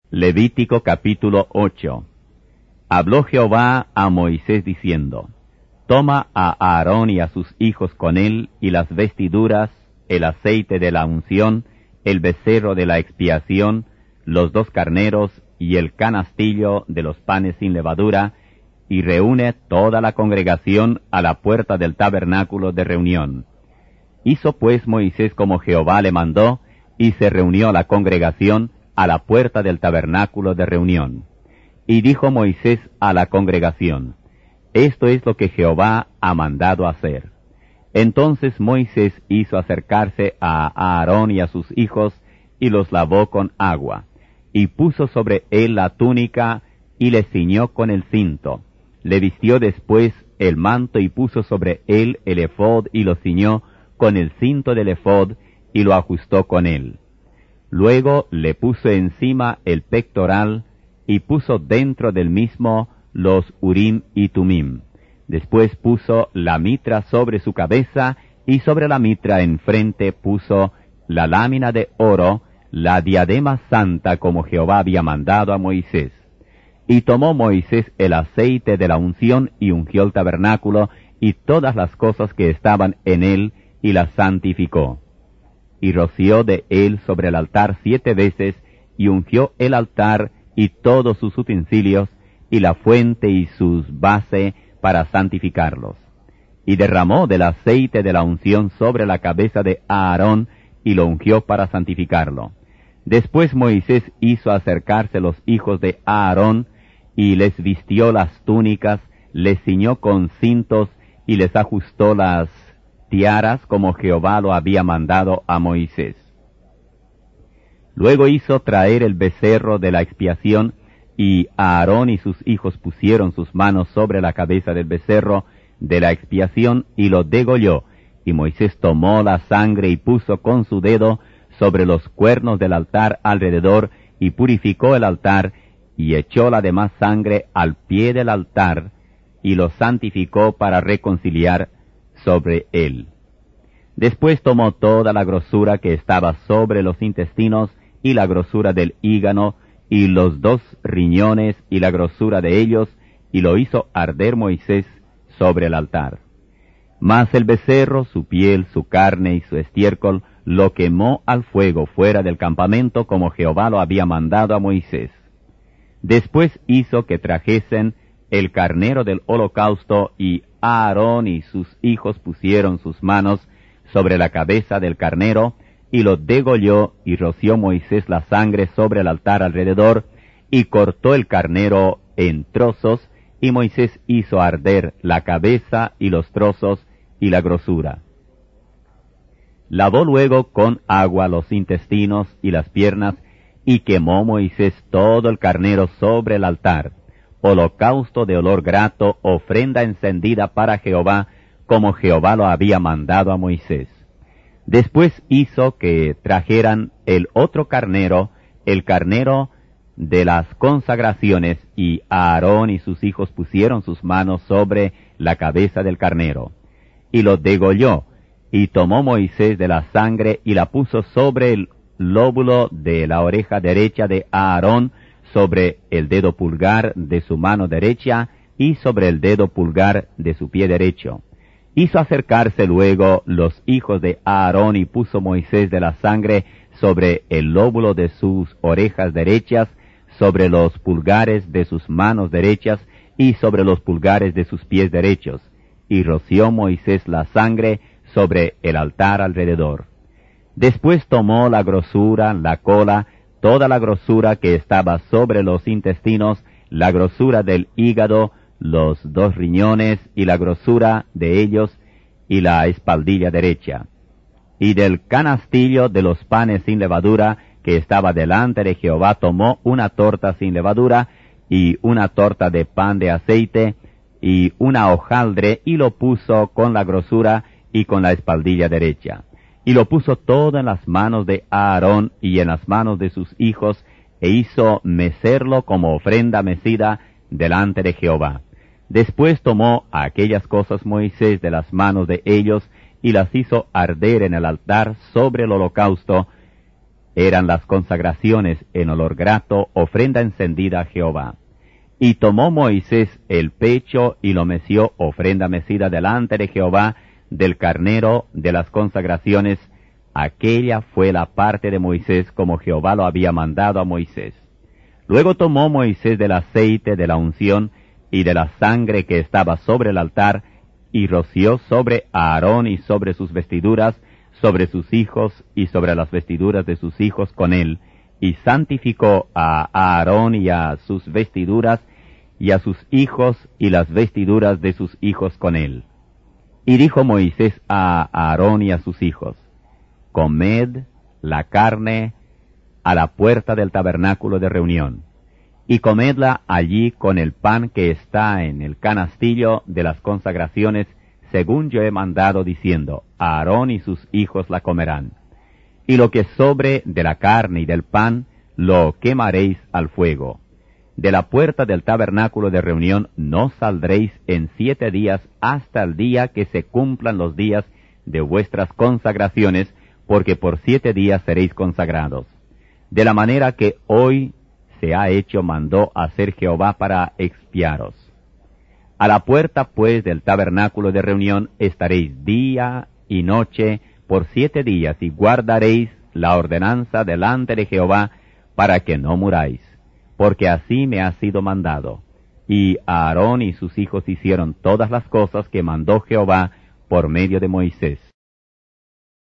Levítico capítulo 8. Habló Jehová a Moisés diciendo: Toma a Aarón y a sus hijos con él, y las vestiduras, el aceite de la unción, el becerro de la expiación, los 2 carneros, y el canastillo de los panes sin levadura, y reúne toda la congregación a la puerta del tabernáculo de reunión. Hizo pues Moisés como Jehová le mandó, y se reunió la congregación a la puerta del tabernáculo de reunión. Y dijo Moisés a la congregación: Esto es lo que Jehová ha mandado hacer. Entonces Moisés hizo acercarse a Aarón y a sus hijos, y los lavó con agua, y puso sobre él la túnica, y le ciñó con el cinto. Le vistió después el manto, y puso sobre él el ephod, y lo ciñó con el cinto del ephod, y lo ajustó con él. Luego le puso encima el pectoral, y puso dentro del mismo los Urim y Tumim. Después puso la mitra sobre su cabeza, y sobre la mitra enfrente puso la lámina de oro, la diadema santa, como Jehová había mandado a Moisés. Y tomó Moisés el aceite de la unción, y ungió el tabernáculo, y todas las cosas que estaban en él, y las santificó. Y roció de él sobre el altar 7 veces, y ungió el altar y todos sus utensilios, y la fuente y sus bases, para santificarlos. Y derramó del aceite de la unción sobre la cabeza de Aarón, y lo ungió para santificarlo. Después Moisés hizo acercarse los hijos de Aarón, y les vistió las túnicas, les ciñó con cintos, y les ajustó las tiaras, como Jehová lo había mandado a Moisés. Luego hizo traer el becerro de la expiación, y Aarón y sus hijos pusieron sus manos sobre la cabeza del becerro de la expiación, y lo degolló. Y Moisés tomó la sangre y puso con su dedo sobre los cuernos del altar alrededor, y purificó el altar, y echó la demás sangre al pie del altar, y lo santificó para reconciliar sobre él. Después tomó toda la grosura que estaba sobre los intestinos, y la grosura del hígado, y los 2 riñones, y la grosura de ellos, y lo hizo arder Moisés sobre el altar. Mas el becerro, su piel, su carne y su estiércol, lo quemó al fuego fuera del campamento, como Jehová lo había mandado a Moisés. Después hizo que trajesen el carnero del holocausto, y Aarón y sus hijos pusieron sus manos sobre la cabeza del carnero, y lo degolló, y roció Moisés la sangre sobre el altar alrededor, y cortó el carnero en trozos, y Moisés hizo arder la cabeza y los trozos y la grosura. Lavó luego con agua los intestinos y las piernas, y quemó Moisés todo el carnero sobre el altar, holocausto de olor grato, ofrenda encendida para Jehová, como Jehová lo había mandado a Moisés. Después hizo que trajeran el otro carnero, el carnero de las consagraciones, y Aarón y sus hijos pusieron sus manos sobre la cabeza del carnero, y lo degolló, y tomó Moisés de la sangre, y la puso sobre el lóbulo de la oreja derecha de Aarón, sobre el dedo pulgar de su mano derecha, y sobre el dedo pulgar de su pie derecho. Hizo acercarse luego los hijos de Aarón, y puso Moisés de la sangre sobre el lóbulo de sus orejas derechas, sobre los pulgares de sus manos derechas, y sobre los pulgares de sus pies derechos. Y roció Moisés la sangre sobre el altar alrededor. Después tomó la grosura, la cola, toda la grosura que estaba sobre los intestinos, la grosura del hígado, los 2 riñones, y la grosura de ellos, y la espaldilla derecha. Y del canastillo de los panes sin levadura, que estaba delante de Jehová, tomó una torta sin levadura, y una torta de pan de aceite, y una hojaldre, y lo puso con la grosura y con la espaldilla derecha. Y lo puso todo en las manos de Aarón y en las manos de sus hijos, e hizo mecerlo como ofrenda mecida delante de Jehová. Después tomó aquellas cosas Moisés de las manos de ellos, y las hizo arder en el altar sobre el holocausto, Eran las consagraciones en olor grato, ofrenda encendida a Jehová. Y tomó Moisés el pecho y lo meció ofrenda mecida delante de Jehová del carnero de las consagraciones. Aquella fue la parte de Moisés como Jehová lo había mandado a Moisés. Luego tomó Moisés del aceite de la unción y de la sangre que estaba sobre el altar, y roció sobre Aarón y sobre sus vestiduras, sobre sus hijos y sobre las vestiduras de sus hijos con él, y santificó a Aarón y a sus vestiduras, y a sus hijos y las vestiduras de sus hijos con él. Y dijo Moisés a Aarón y a sus hijos: Comed la carne a la puerta del tabernáculo de reunión, y comedla allí con el pan que está en el canastillo de las consagraciones, según yo he mandado, diciendo: Aarón y sus hijos la comerán. Y lo que sobre de la carne y del pan, lo quemaréis al fuego. De la puerta del tabernáculo de reunión no saldréis en 7 días hasta el día que se cumplan los días de vuestras consagraciones, porque por 7 días seréis consagrados. De la manera que hoy se ha hecho, mandó hacer Jehová para expiaros. A la puerta, pues, del tabernáculo de reunión estaréis día y noche por 7 días, y guardaréis la ordenanza delante de Jehová, para que no muráis, porque así me ha sido mandado. Y Aarón y sus hijos hicieron todas las cosas que mandó Jehová por medio de Moisés.